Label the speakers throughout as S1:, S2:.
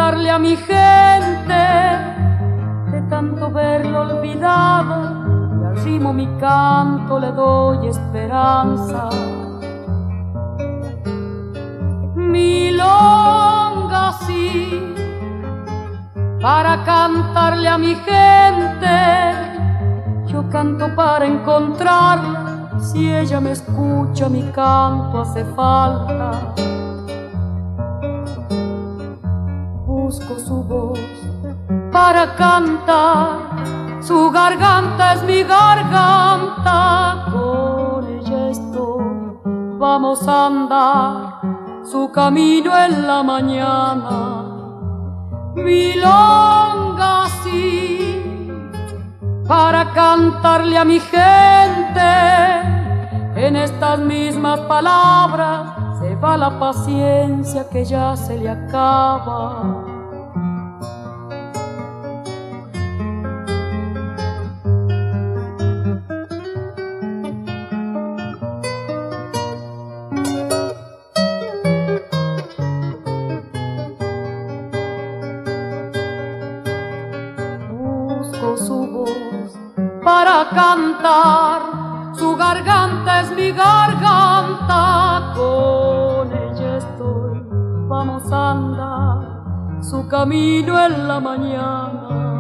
S1: cantarle a mi gente, de tanto verlo olvidada, y al ritmo mi canto le doy esperanza. Milonga sí, para cantarle a mi gente, yo canto para encontrarla, si ella me escucha mi canto hace falta. Busco su voz para cantar, su garganta es mi garganta, con ella estoy, vamos a andar su camino en la mañana. Milonga sí, para cantarle a mi gente, en estas mismas palabras se va la paciencia que ya se le acaba. Su voz para cantar, su garganta es mi garganta, con ella estoy, vamos a andar su camino en la mañana.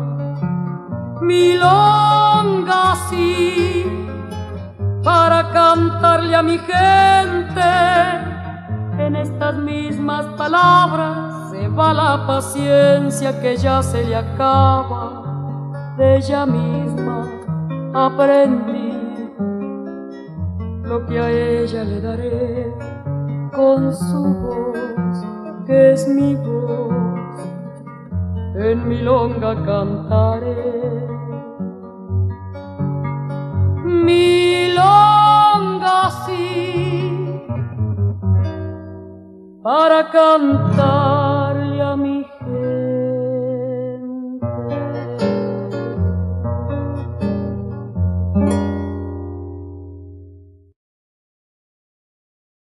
S1: Milonga sí, para cantarle a mi gente, en estas mismas palabras se va la paciencia que ya se le acaba. De ella misma aprendí lo que a ella le daré, con su voz, que es mi voz, en milonga cantaré. Milonga sí, para cantarle a mi